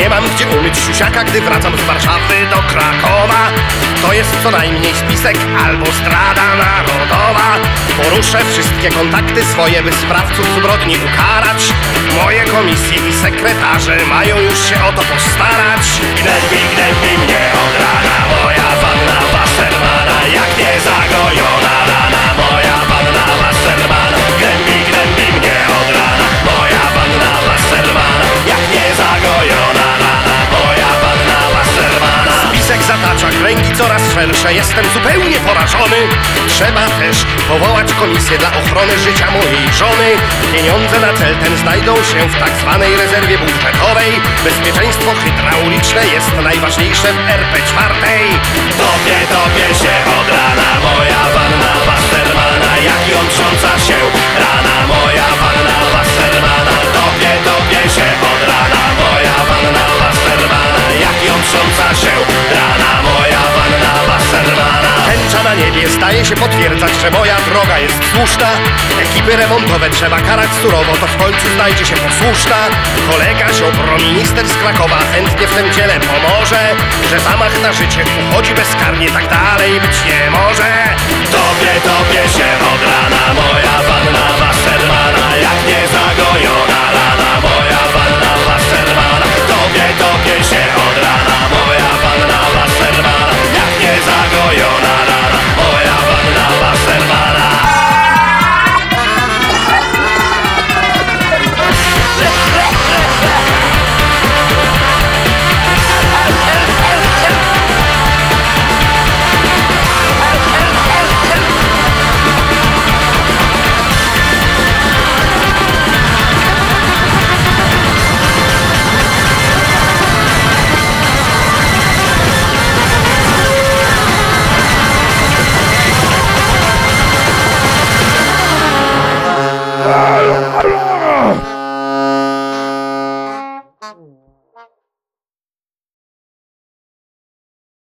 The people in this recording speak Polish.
Nie mam gdzie umyć siusiaka, gdy wracam z Warszawy do Krakowa. To jest co najmniej spisek albo zdrada narodowa. Poruszę wszystkie kontakty swoje, by sprawców zbrodni ukarać. Moje komisje i sekretarze mają już się o to postarać. Gnębi mnie od rana moja panna Wassermana, jak nie zagojona rana moja panna Wassermana. Gnębi mnie od rana moja panna Wassermana, jak nie zagojona rana moja panna Wassermana. Spisek zatacza kręgi coraz szersze, jestem zupełnie porażony. Trzeba też powołać komisję dla ochrony życia mojej żony. Pieniądze na cel ten znajdą się w tak zwanej rezerwie budżetowej. Bezpieczeństwo hydrauliczne jest najważniejsze w RP4. Topię się od rana moja panna Wassermana, jak jątrząca się rana moja panna Wassermana. Topię się od rana moja panna Wassermana, jak jątrząca się rana moja panna Wassermana. Tęcza na niebie zdaje się potwierdzać, że moja droga jest słuszna. Ekipy remontowe trzeba karać surowo, to w końcu znajdzie się posłuszna. Kolega Ziobro, minister z Krakowa, chętnie w tym dziele pomoże. Że zamach na życie uchodzi bezkarnie, tak dalej być nie może. Topię się od rana moja panna Wassermana, jak nie zagojona rana moja panna Wassermana. Topię się od rana moja panna Wassermana, jak nie zagojona rana moja panna Wassermana.